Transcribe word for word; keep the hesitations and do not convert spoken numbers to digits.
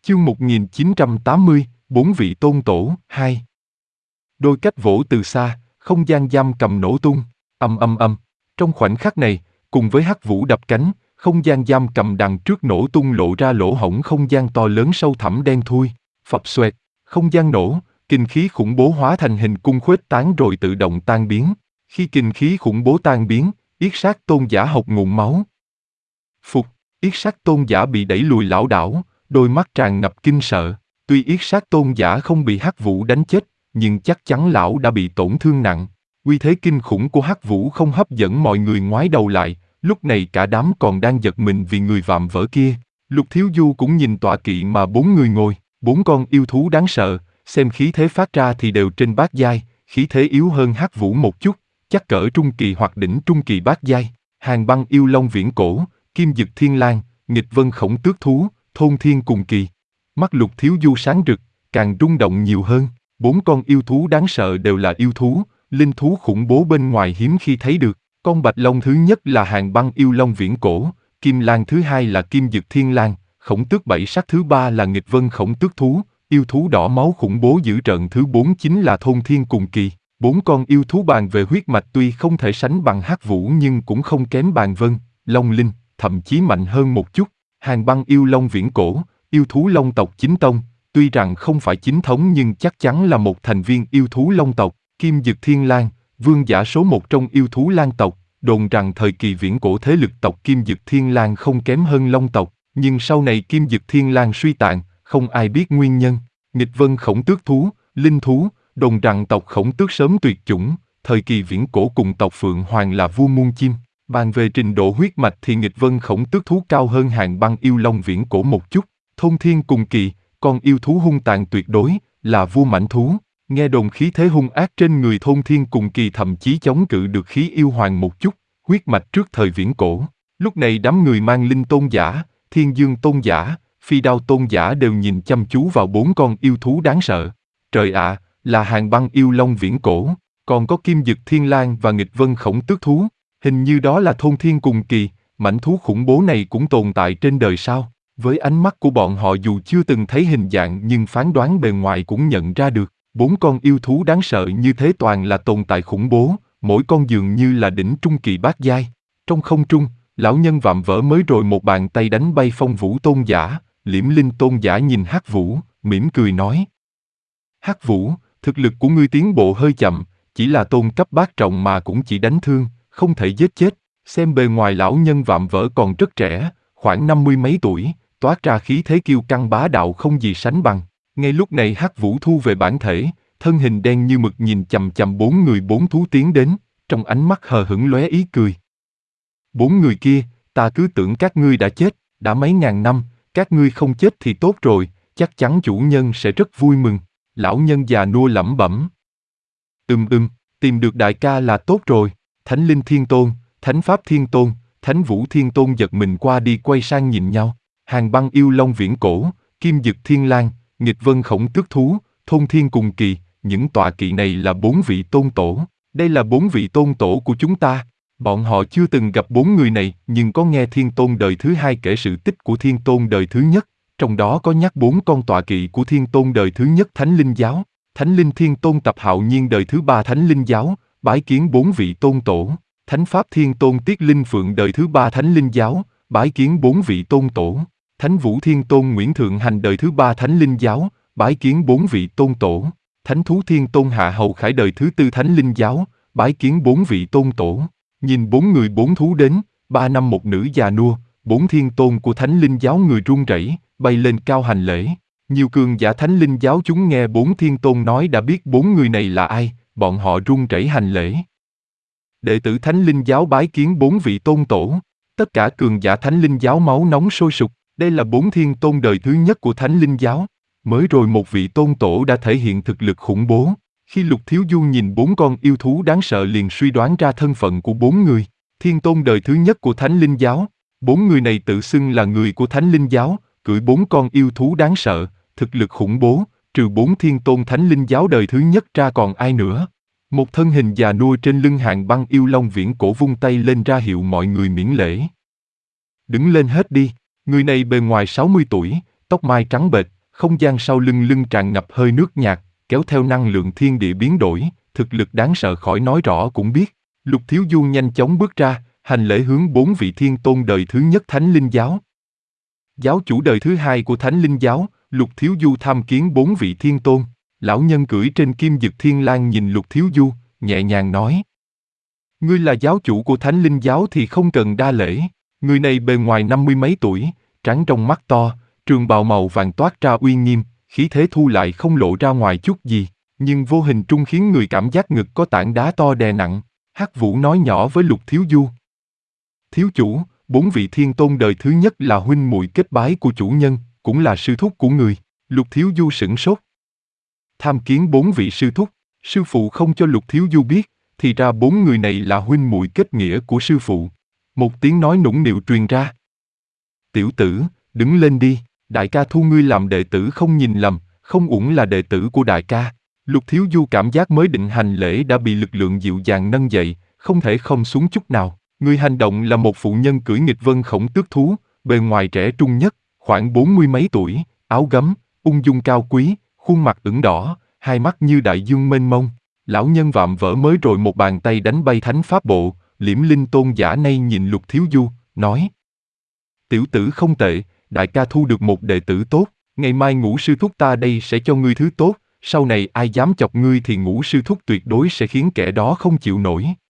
Chương một nghìn chín trăm tám mươi, Bốn vị tôn tổ, hai. Đôi cách vỗ từ xa, không gian giam cầm nổ tung, ầm ầm ầm. Trong khoảnh khắc này, cùng với hắc vũ đập cánh, không gian giam cầm đằng trước nổ tung lộ ra lỗ hổng không gian to lớn sâu thẳm đen thui, phập xoẹt, không gian nổ, kinh khí khủng bố hóa thành hình cung khuếch tán rồi tự động tan biến. Khi kinh khí khủng bố tan biến, Yết Sát tôn giả hộc ngụm máu. Phục, Yết Sát tôn giả bị đẩy lùi lảo đảo, đôi mắt tràn ngập kinh sợ. Tuy Yết Sát tôn giả không bị hắc vũ đánh chết, nhưng chắc chắn lão đã bị tổn thương nặng. Uy thế kinh khủng của hắc vũ không hấp dẫn mọi người ngoái đầu lại, lúc này cả đám còn đang giật mình vì người vạm vỡ kia. Lục Thiếu Du cũng nhìn tọa kỵ mà bốn người ngồi, bốn con yêu thú đáng sợ, xem khí thế phát ra thì đều trên bát giai, khí thế yếu hơn hắc vũ một chút, chắc cỡ trung kỳ hoặc đỉnh trung kỳ bát giai. Hàng băng yêu long viễn cổ, kim dực thiên lang, nghịch vân khổng tước thú, thôn thiên cùng kỳ. Mắt Lục Thiếu Du sáng rực, càng rung động nhiều hơn. Bốn con yêu thú đáng sợ đều là yêu thú, linh thú khủng bố bên ngoài hiếm khi thấy được. Con bạch long thứ nhất là hàng băng yêu long viễn cổ, kim lang thứ hai là kim dực thiên lang, khổng tước bảy sắc thứ ba là nghịch vân khổng tước thú, yêu thú đỏ máu khủng bố dữ trận thứ bốn chính là thôn thiên cùng kỳ. Bốn con yêu thú bàn về huyết mạch tuy không thể sánh bằng hắc vũ nhưng cũng không kém bàn vân, long linh, thậm chí mạnh hơn một chút. Hàng băng yêu long viễn cổ, yêu thú long tộc chính tông, tuy rằng không phải chính thống nhưng chắc chắn là một thành viên yêu thú long tộc. Kim dực thiên lang, vương giả số một trong yêu thú lang tộc, đồn rằng thời kỳ viễn cổ thế lực tộc kim dực thiên lang không kém hơn long tộc, nhưng sau này kim dực thiên lang suy tàn, không ai biết nguyên nhân. Nghịch vân khổng tước thú, linh thú, đồn rằng tộc khổng tước sớm tuyệt chủng, thời kỳ viễn cổ cùng tộc phượng hoàng là vua muôn chim. Bàn về trình độ huyết mạch thì nghịch vân khổng tước thú cao hơn hàng băng yêu long viễn cổ một chút. Thôn thiên cùng kỳ, con yêu thú hung tàn tuyệt đối, là vua mãnh thú. Nghe đồn khí thế hung ác trên người thôn thiên cùng kỳ thậm chí chống cự được khí yêu hoàng một chút, huyết mạch trước thời viễn cổ. Lúc này đám người mang linh tôn giả, thiên dương tôn giả, phi đao tôn giả đều nhìn chăm chú vào bốn con yêu thú đáng sợ. Trời ạ, là hàng băng yêu long viễn cổ, còn có kim dực thiên lang và nghịch vân khổng tước thú. Hình như đó là thôn thiên cùng kỳ, mãnh thú khủng bố này cũng tồn tại trên đời sao? Với ánh mắt của bọn họ dù chưa từng thấy hình dạng nhưng phán đoán bề ngoài cũng nhận ra được. Bốn con yêu thú đáng sợ như thế toàn là tồn tại khủng bố, mỗi con dường như là đỉnh trung kỳ bát giai. Trong không trung, lão nhân vạm vỡ mới rồi một bàn tay đánh bay Phong Vũ tôn giả, Liễm Linh tôn giả nhìn hắc vũ, mỉm cười nói. Hắc vũ, thực lực của ngươi tiến bộ hơi chậm, chỉ là tôn cấp bát trọng mà cũng chỉ đánh thương, không thể giết chết. Xem bề ngoài lão nhân vạm vỡ còn rất trẻ, khoảng năm mươi mấy tuổi, toát ra khí thế kiêu căng bá đạo không gì sánh bằng. Ngay lúc này hắc vũ thu về bản thể, thân hình đen như mực nhìn chằm chằm bốn người bốn thú tiến đến, trong ánh mắt hờ hững lóe ý cười. Bốn người kia, ta cứ tưởng các ngươi đã chết, đã mấy ngàn năm, các ngươi không chết thì tốt rồi, chắc chắn chủ nhân sẽ rất vui mừng. Lão nhân già nua lẩm bẩm. Ừm ừm, tìm được đại ca là tốt rồi. Thánh Linh Thiên Tôn, Thánh Pháp Thiên Tôn, Thánh Vũ Thiên Tôn giật mình qua đi quay sang nhìn nhau. Hàng băng yêu long viễn cổ, kim dực thiên lang, nghịch vân khổng tước thú, thôn thiên cùng kỳ, những tọa kỵ này là bốn vị tôn tổ. Đây là bốn vị tôn tổ của chúng ta. Bọn họ chưa từng gặp bốn người này, nhưng có nghe Thiên Tôn đời thứ hai kể sự tích của Thiên Tôn đời thứ nhất, trong đó có nhắc bốn con tọa kỵ của Thiên Tôn đời thứ nhất Thánh Linh Giáo. Thánh Linh Thiên Tôn Tập Hạo Nhiên đời thứ ba Thánh Linh Giáo, bái kiến bốn vị tôn tổ. Thánh Pháp Thiên Tôn Tiết Linh Phượng đời thứ ba Thánh Linh Giáo, bái kiến bốn vị tôn tổ. Thánh Vũ Thiên Tôn Nguyễn Thượng Hành đời thứ ba Thánh Linh Giáo, bái kiến bốn vị tôn tổ. Thánh Thú Thiên Tôn Hạ Hầu Khải đời thứ tư Thánh Linh Giáo, bái kiến bốn vị tôn tổ. Nhìn bốn người bốn thú đến, ba năm một nữ già nua, bốn thiên tôn của Thánh Linh Giáo người run rẩy, bay lên cao hành lễ. Nhiều cường giả Thánh Linh Giáo chúng nghe bốn thiên tôn nói đã biết bốn người này là ai, bọn họ run rẩy hành lễ. Đệ tử Thánh Linh Giáo bái kiến bốn vị tôn tổ. Tất cả cường giả Thánh Linh Giáo máu nóng sôi sục. Đây là bốn thiên tôn đời thứ nhất của Thánh Linh Giáo. Mới rồi một vị tôn tổ đã thể hiện thực lực khủng bố. Khi Lục Thiếu Du nhìn bốn con yêu thú đáng sợ liền suy đoán ra thân phận của bốn người. Thiên tôn đời thứ nhất của Thánh Linh Giáo. Bốn người này tự xưng là người của Thánh Linh Giáo, cưỡi bốn con yêu thú đáng sợ, thực lực khủng bố, trừ bốn thiên tôn Thánh Linh Giáo đời thứ nhất ra còn ai nữa. Một thân hình già nua trên lưng hàng băng yêu long viễn cổ vung tay lên ra hiệu mọi người miễn lễ. Đứng lên hết đi. Người này bề ngoài sáu mươi tuổi, tóc mai trắng bệch, không gian sau lưng lưng tràn ngập hơi nước nhạt, kéo theo năng lượng thiên địa biến đổi, thực lực đáng sợ khỏi nói rõ cũng biết. Lục Thiếu Du nhanh chóng bước ra, hành lễ hướng bốn vị thiên tôn đời thứ nhất Thánh Linh Giáo. Giáo chủ đời thứ hai của Thánh Linh Giáo, Lục Thiếu Du tham kiến bốn vị thiên tôn. Lão nhân cưỡi trên kim dực thiên lang nhìn Lục Thiếu Du, nhẹ nhàng nói. Ngươi là giáo chủ của Thánh Linh Giáo thì không cần đa lễ. Người này bề ngoài năm mươi mấy tuổi, trắng trong mắt to, trường bào màu vàng toát ra uy nghiêm, khí thế thu lại không lộ ra ngoài chút gì, nhưng vô hình trung khiến người cảm giác ngực có tảng đá to đè nặng. Hắc Vũ nói nhỏ với Lục Thiếu Du. Thiếu chủ, bốn vị thiên tôn đời thứ nhất là huynh muội kết bái của chủ nhân, cũng là sư thúc của người. Lục Thiếu Du sửng sốt. Tham kiến bốn vị sư thúc, sư phụ không cho Lục Thiếu Du biết, thì ra bốn người này là huynh muội kết nghĩa của sư phụ. Một tiếng nói nũng nịu truyền ra. Tiểu tử, đứng lên đi, đại ca thu ngươi làm đệ tử không nhìn lầm, không uổng là đệ tử của đại ca. Lục Thiếu Du cảm giác mới định hành lễ đã bị lực lượng dịu dàng nâng dậy, không thể không xuống chút nào. Người hành động là một phụ nhân cưỡi nghịch vân khổng tước thú, bề ngoài trẻ trung nhất, khoảng bốn mươi mấy tuổi, áo gấm, ung dung cao quý, khuôn mặt ửng đỏ, hai mắt như đại dương mênh mông. Lão nhân vạm vỡ mới rồi một bàn tay đánh bay thánh pháp bộ, Liễm Linh tôn giả nay nhìn Lục Thiếu Du, nói. Tiểu tử không tệ, đại ca thu được một đệ tử tốt, ngày mai Ngũ sư thúc ta đây sẽ cho ngươi thứ tốt, sau này ai dám chọc ngươi thì Ngũ sư thúc tuyệt đối sẽ khiến kẻ đó không chịu nổi.